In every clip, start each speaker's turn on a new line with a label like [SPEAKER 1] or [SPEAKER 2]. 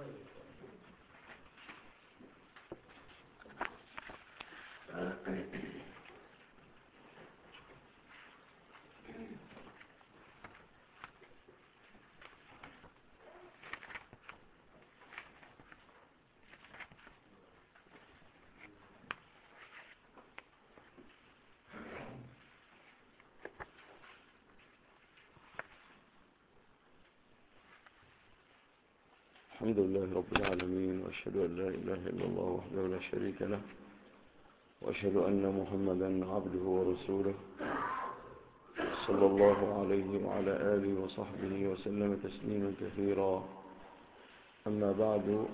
[SPEAKER 1] الحمد لله رب العالمين، وأشهد أن لا إله إلا الله وحده لا شريك له، وأشهد أن محمدا عبده ورسوله صلى الله عليه وعلى آله وصحبه وسلم تسليما كثيرا. أما بعد،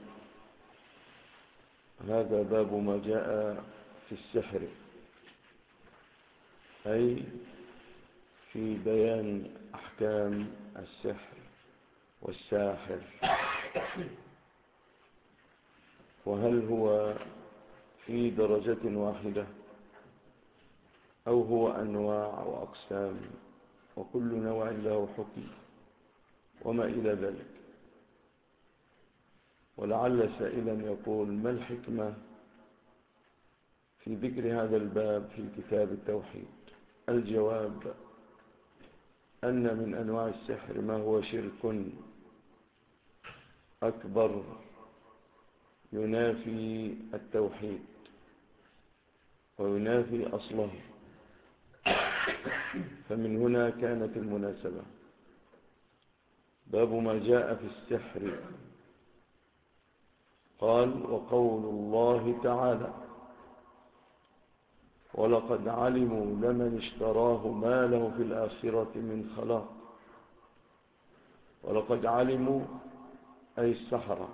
[SPEAKER 1] هذا باب ما جاء في السحر، أي في بيان أحكام السحر والساحر، وهل هو في درجة واحدة أو هو أنواع وأقسام، وكل نوع له حكم وما إلى ذلك. ولعل سائلا يقول: ما الحكمة في ذكر هذا الباب في كتاب التوحيد؟ الجواب أن من أنواع السحر ما هو شرك أكبر ينافي التوحيد وينافي أصله، فمن هنا كانت المناسبة. باب ما جاء في السحر. قال: وقول الله تعالى: ولقد علموا لمن اشتراه ما له في الآخرة من خلاق. ولقد علموا أي السحرة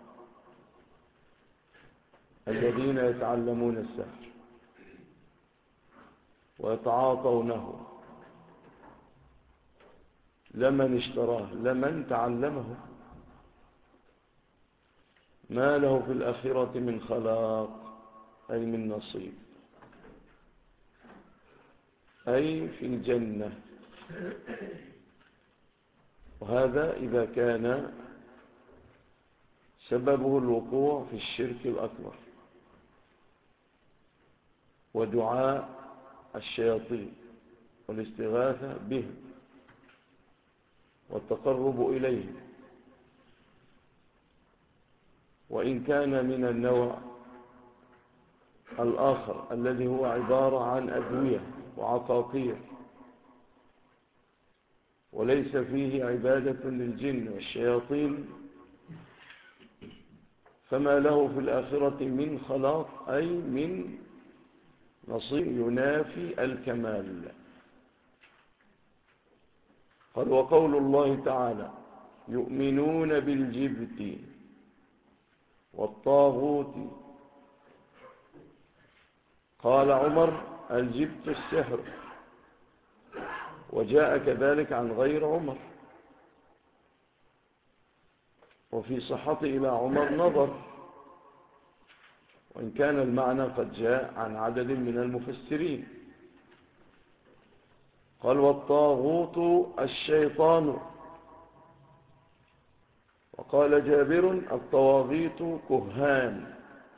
[SPEAKER 1] الذين يتعلمون السحر ويتعاطونه، لمن اشتراه، لمن تعلمه، ما له في الآخرة من خلاق أي من نصيب، أي في الجنة. وهذا إذا كان سببه الوقوع في الشرك الأكبر ودعاء الشياطين والاستغاثة بهم والتقرب إليهم. وإن كان من النوع الآخر الذي هو عبارة عن أدوية وعقاقير وليس فيه عبادة للجن والشياطين، فما له في الآخرة من خلاق أي من نصيب ينافي الكمال. قال: وقول الله تعالى: يؤمنون بالجبت والطاغوت. قال عمر: الجبت السحر. وجاء كذلك عن غير عمر، وفي صحته إلى عمر نظر، وإن كان المعنى قد جاء عن عدد من المفسرين. قال: والطاغوت الشيطان. وقال جابر: الطواغيت كهان،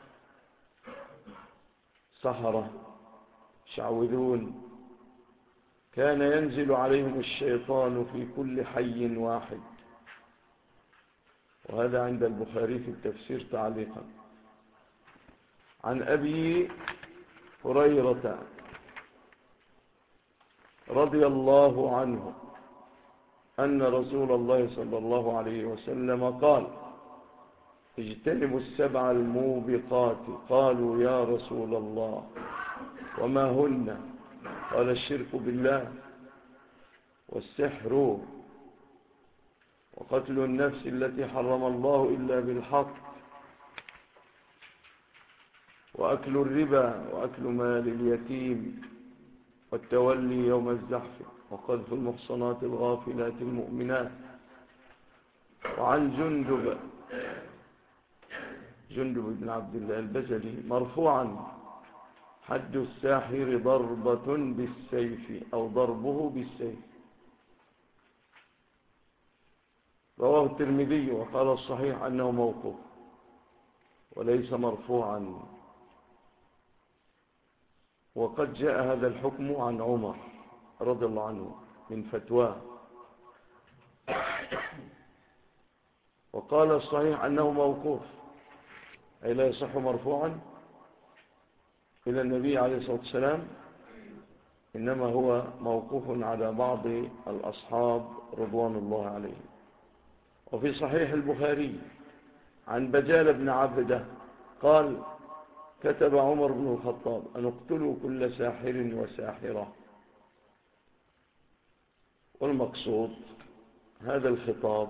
[SPEAKER 1] سحرة، شعوذون، كان ينزل عليهم الشيطان في كل حي واحد. وهذا عند البخاري في التفسير تعليقا. عن أبي هريرة رضي الله عنه أن رسول الله صلى الله عليه وسلم قال: اجتنبوا السبع الموبقات. قالوا: يا رسول الله وما هن؟ قال: الشرك بالله، والسحر، وقتل النفس التي حرم الله إلا بالحق، وأكل الربا، وأكل مال اليتيم، والتولي يوم الزحف، وقذف المحصنات الغافلات المؤمنات. وعن جندب بن عبد الله البجلي مرفوعا: حد الساحر ضربة بالسيف أو ضربه بالسيف. رواه الترمذي وقال الصحيح أنه موقوف. وليس مرفوعا. وقد جاء هذا الحكم عن عمر رضي الله عنه من فتواه، وقال الصحيح أنه موقوف، أي لا يصح مرفوعا إلى النبي عليه الصلاة والسلام، إنما هو موقوف على بعض الأصحاب رضوان الله عليهم. وفي صحيح البخاري عن بجال بن عبده قال: كتب عمر بن الخطاب أن اقتلوا كل ساحر وساحرة. والمقصود هذا الخطاب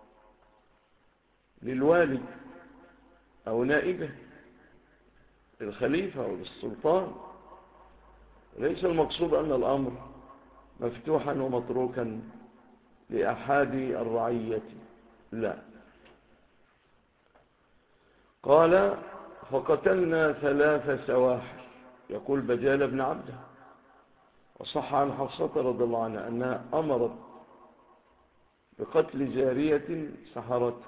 [SPEAKER 1] للوالي أو نائبه، للخليفة أو للسلطان، ليس المقصود أن الأمر مفتوحا ومتروكا لأحد الرعية، لا. قال: فقتلنا 3 سواحر، يقول بجال بن عبده. وصح عن حفصة رضي الله عنها أنها أمرت بقتل جارية سحرته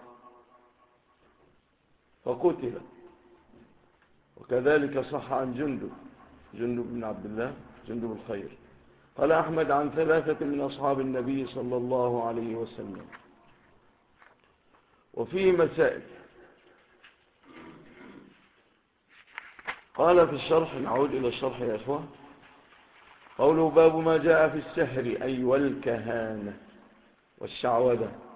[SPEAKER 1] فقتل. وكذلك صح عن جندب بن عبد الله، جندب الخير. قال أحمد عن 3 من أصحاب النبي صلى الله عليه وسلم. وفيه مسائل. قال في الشرح، نعود إلى الشرح يا أخوة، قوله: باب ما جاء في السحر، أي والكهانة والشعوذة.